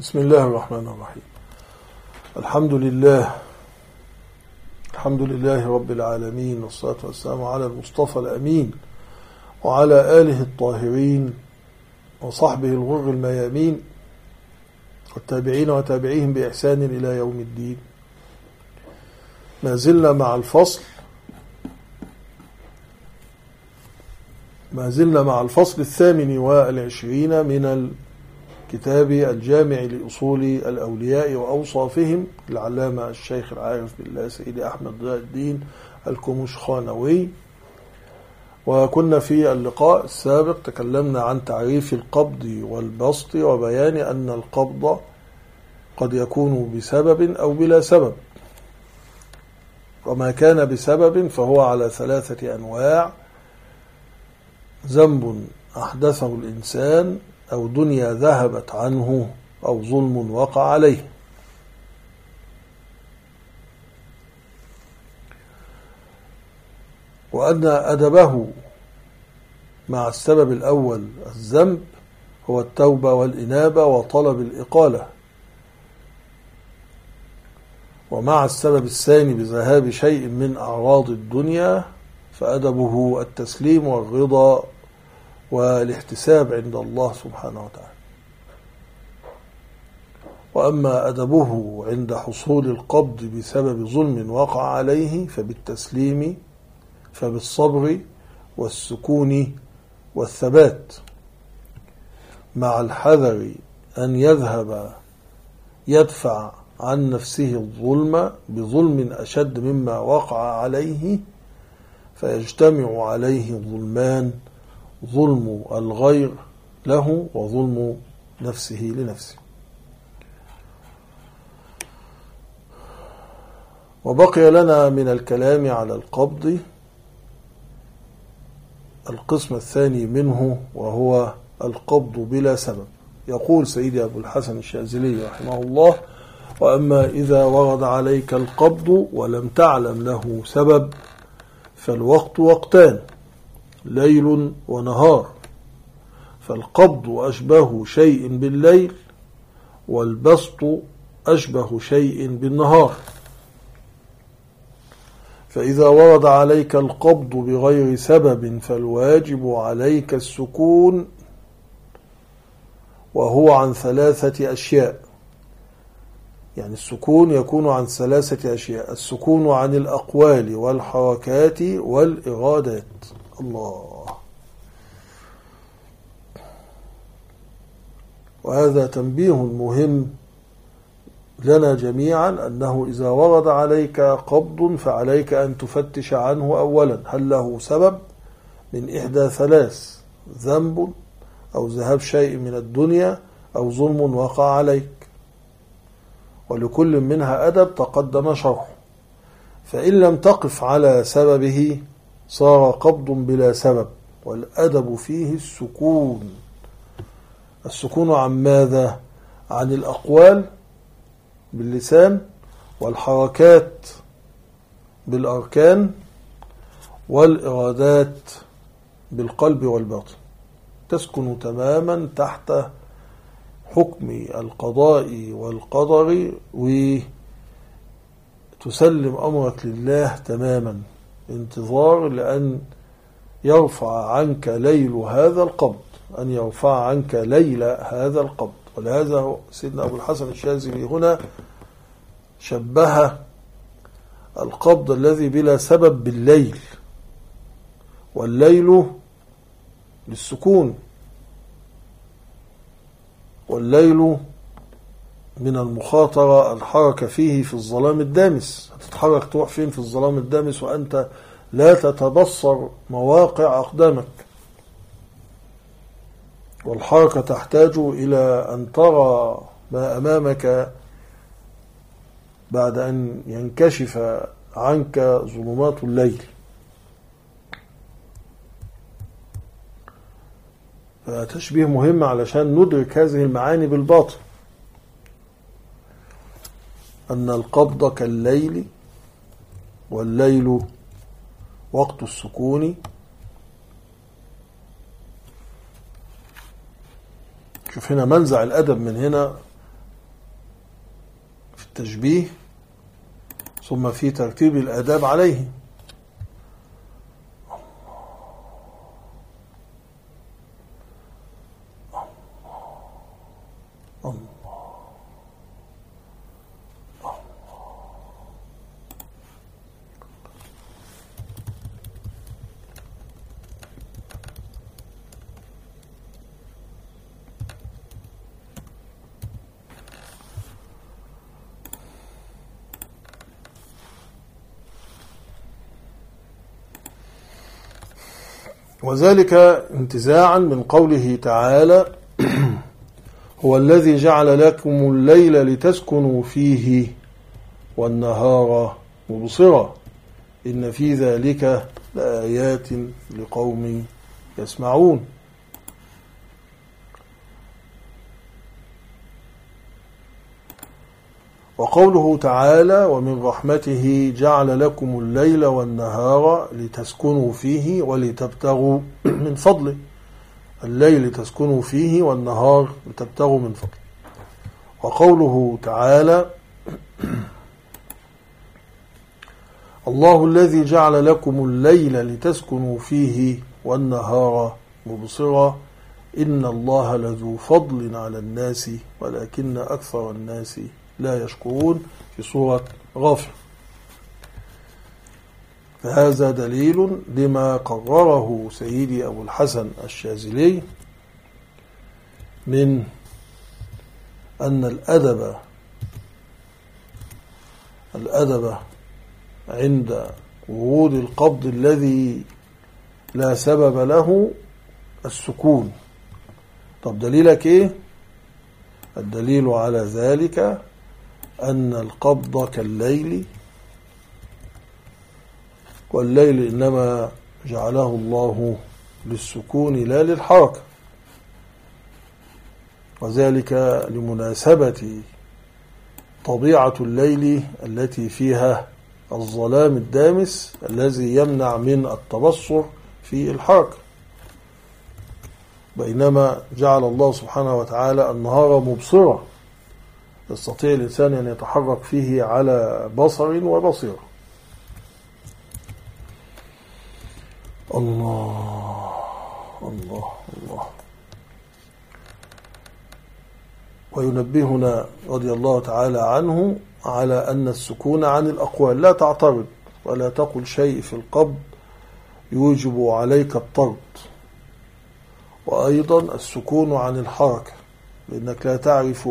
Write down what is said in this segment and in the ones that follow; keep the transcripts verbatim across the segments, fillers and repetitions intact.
بسم الله الرحمن الرحيم. الحمد لله الحمد لله رب العالمين، والصلاة والسلام على المصطفى الأمين وعلى آله الطاهرين وصحبه الغر الميامين والتابعين وتابعيهم بإحسان إلى يوم الدين. ما زلنا مع الفصل ما زلنا مع الفصل الثامن والعشرين من الكتاب الجامع لأصول الأولياء وأوصافهم العلامة الشيخ العارف بالله سيدي أحمد ضياء الدين الكمشخانوي. وكنا في اللقاء السابق تكلمنا عن تعريف القبض والبسط وبيان أن القبض قد يكون بسبب أو بلا سبب، وما كان بسبب فهو على ثلاثة أنواع: ذنب أحدثه الإنسان، أو دنيا ذهبت عنه، أو ظلم وقع عليه. وأن أدبه مع السبب الأول الذنب هو التوبة والإنابة وطلب الإقالة، ومع السبب الثاني بذهاب شيء من أعراض الدنيا فأدبه التسليم والرضا والاحتساب عند الله سبحانه وتعالى. وأما أدبه عند حصول القبض بسبب ظلم وقع عليه فبالتسليم، فبالصبر والسكون والثبات، مع الحذر أن يذهب يدفع عن نفسه الظلم بظلم أشد مما وقع عليه، فيجتمع عليه ظلمان: ظلم الغير له وظلم نفسه لنفسه. وبقي لنا من الكلام على القبض القسم الثاني منه، وهو القبض بلا سبب. يقول سيدي أبو الحسن الشاذلي رحمه الله: وأما إذا ورد عليك القبض ولم تعلم له سبب فالوقت وقتان: ليل ونهار، فالقبض أشبه شيء بالليل، والبسط أشبه شيء بالنهار. فإذا ورد عليك القبض بغير سبب فالواجب عليك السكون، وهو عن ثلاثة أشياء. يعني السكون يكون عن ثلاثة أشياء: السكون عن الأقوال والحركات والإرادات. الله. وهذا تنبيه مهم لنا جميعا، أنه إذا ورد عليك قبض فعليك أن تفتش عنه أولا هل له سبب من إحدى ثلاث: ذنب، أو ذهاب شيء من الدنيا، أو ظلم وقع عليك. ولكل منها أدب تقدم شرحه. فإن لم تقف على سببه صار قبض بلا سبب، والأدب فيه السكون. السكون عن ماذا؟ عن الأقوال باللسان، والحركات بالأركان، والإرادات بالقلب والباطن. تسكن تماما تحت حكم القضاء والقدر، وتسلم أمرك لله تماما، انتظار لأن يرفع عنك ليل هذا القبض، أن يرفع عنك ليل هذا القبض. ولهذا سيدنا أبو الحسن الشاذلي هنا شبه القبض الذي بلا سبب بالليل، والليل للسكون، والليل من المخاطرة الحركة فيه في الظلام الدامس. هتتحرك تروح فين في الظلام الدامس وأنت لا تتبصر مواقع أقدامك؟ والحركة تحتاج إلى أن ترى ما أمامك بعد أن ينكشف عنك ظلمات الليل. فتشبيه مهم علشان ندرك هذه المعاني بالباطن، أن القبض كالليل، والليل وقت السكون. شوف هنا منزع الأدب من هنا التشبيه ثم في ترتيب الآداب عليه. وذلك انتزاعا من قوله تعالى هو الذي جعل لكم الليل لتسكنوا فيه والنهار مبصرا إن في ذلك لآيات لقوم يسمعون. وقوله تعالى ومن رحمته جعل لكم الليل والنهار لتسكنوا فيه ولتبتغوا من فضله. الليل لتسكنوا فيه والنهار لتبتغوا من فضله. وقوله تعالى الله الذي جعل لكم الليل لتسكنوا فيه والنهار مبصرا إن الله لذو فضل على الناس ولكن أكثر الناس لا يشكرون في سورة غافر. فهذا دليل لما قرره سيدي أبو الحسن الشاذلي من أن الأدب الأدب عند ورود القبض الذي لا سبب له السكون. طب دليلك إيه؟ الدليل على ذلك أن القبض كالليل، والليل إنما جعله الله للسكون لا للحركة، وذلك لمناسبة طبيعة الليل التي فيها الظلام الدامس الذي يمنع من التبصر في الحركة، بينما جعل الله سبحانه وتعالى النهار مبصرا يستطيع الإنسان أن يتحرك فيه على بصر وبصيرة. الله الله الله. وينبهنا رضي الله تعالى عنه على أن السكون عن الأقوال، لا تعترض ولا تقل شيء في القبض يوجب عليك الطرد، وأيضا السكون عن الحركة، لأنك لا تعرف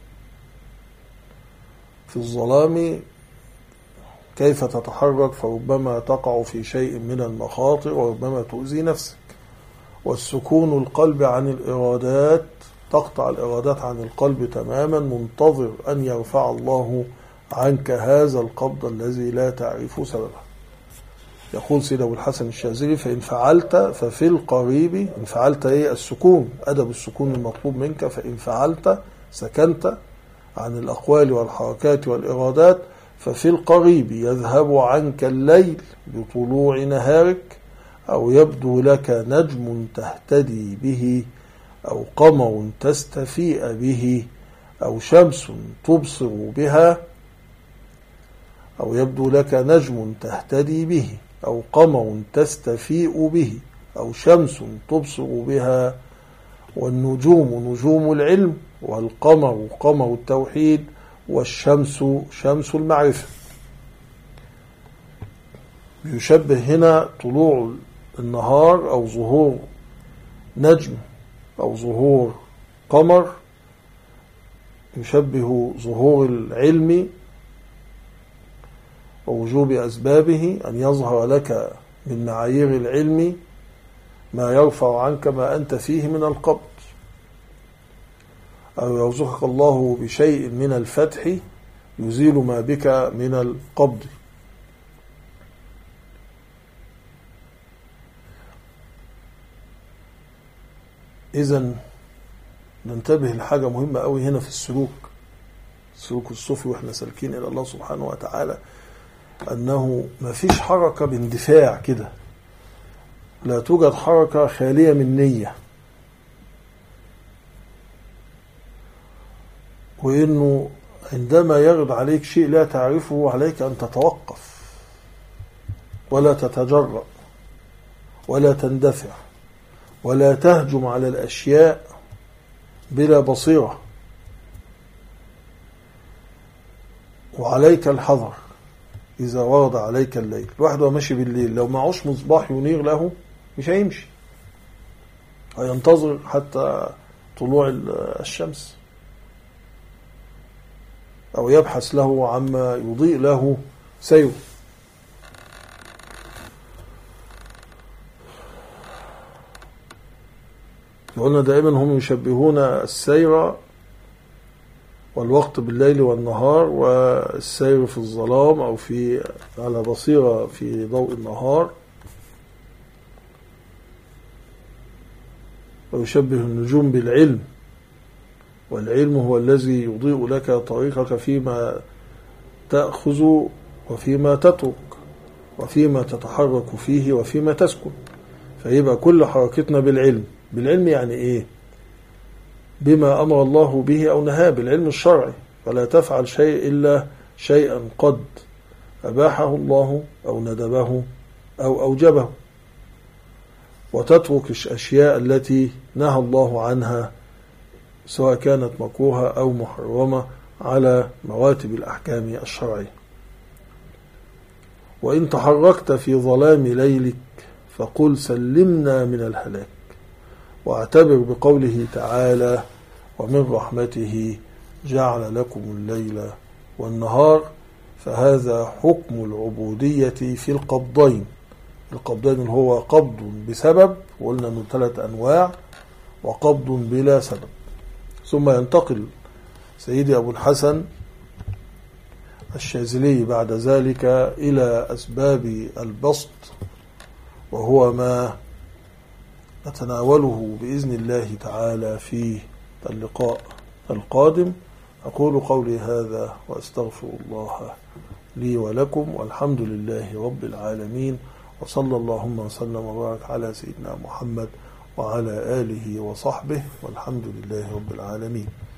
في الظلام كيف تتحرك، فربما تقع في شيء من المخاطر وربما تؤذي نفسك. والسكون القلب عن الإرادات، تقطع الإرادات عن القلب تماما، منتظر أن يرفع الله عنك هذا القبض الذي لا تعرف سببه. يقول سيد أبو الحسن الشاذلي فإن فعلت ففي القريب، إن فعلت إيه؟ السكون، أدب السكون المطلوب منك. فإن فعلت سكنت عن الأقوال والحركات والإرادات ففي القريب يذهب عنك الليل بطلوع نهارك، أو يبدو لك نجم تهتدي به، أو قمر تستفيء به، أو شمس تبصر بها، أو يبدو لك نجم تهتدي به، أو قمر تستفيء به، أو شمس تبصر بها. والنجوم نجوم العلم، والقمر قمر التوحيد، والشمس شمس المعرفة. يشبه هنا طلوع النهار أو ظهور نجم أو ظهور قمر، يشبه ظهور العلم ووجوب أسبابه، أن يظهر لك من معايير العلم ما يرفع عنك ما أنت فيه من القبض، أو يرزقك الله بشيء من الفتح يزيل ما بك من القبض. إذن ننتبه لحاجة مهمة قوي هنا في السلوك، السلوك الصوفي وإحنا سالكين إلى الله سبحانه وتعالى، أنه ما فيش حركة باندفاع كده، لا توجد حركة خالية من نية، وإنه عندما يرد عليك شيء لا تعرفه عليك أن تتوقف ولا تتجرأ ولا تندفع ولا تهجم على الأشياء بلا بصيرة، وعليك الحذر إذا ورد عليك الليل. الواحد هو ماشي بالليل لو معوش مصباح ينير له مش هيمشي، هينتظر حتى طلوع الشمس أو يبحث له عما يضيء له سير. قلنا دائما هم يشبهون السير والوقت بالليل والنهار، والسير في الظلام أو في على بصيرة في ضوء النهار، ويشبه النجوم بالعلم، والعلم هو الذي يضيء لك طريقك فيما تأخذ وفيما تترك وفيما تتحرك فيه وفيما تسكن. فيبقى كل حركتنا بالعلم. بالعلم يعني إيه؟ بما أمر الله به أو نهاه، بالعلم الشرعي. فلا تفعل شيء إلا شيئا قد أباحه الله أو ندبه أو أوجبه، وتترك الأشياء التي نهى الله عنها سواء كانت مكروهة أو محرمة على مراتب الأحكام الشرعية. وإن تحركت في ظلام ليلك فقل سلمنا من الهلاك، واعتبر بقوله تعالى ومن رحمته جعل لكم الليل والنهار. فهذا حكم العبودية في القبضين. القبضين هو قبض بسبب، وقلنا أنه ثلاث أنواع، وقبض بلا سبب. ثم ينتقل سيدي أبو الحسن الشاذلي بعد ذلك إلى أسباب البسط، وهو ما نتناوله بإذن الله تعالى في اللقاء القادم. أقول قولي هذا وأستغفر الله لي ولكم، والحمد لله رب العالمين، وصلى اللهم وسلم وبارك على سيدنا محمد وعلى آله وصحبه، والحمد لله رب العالمين.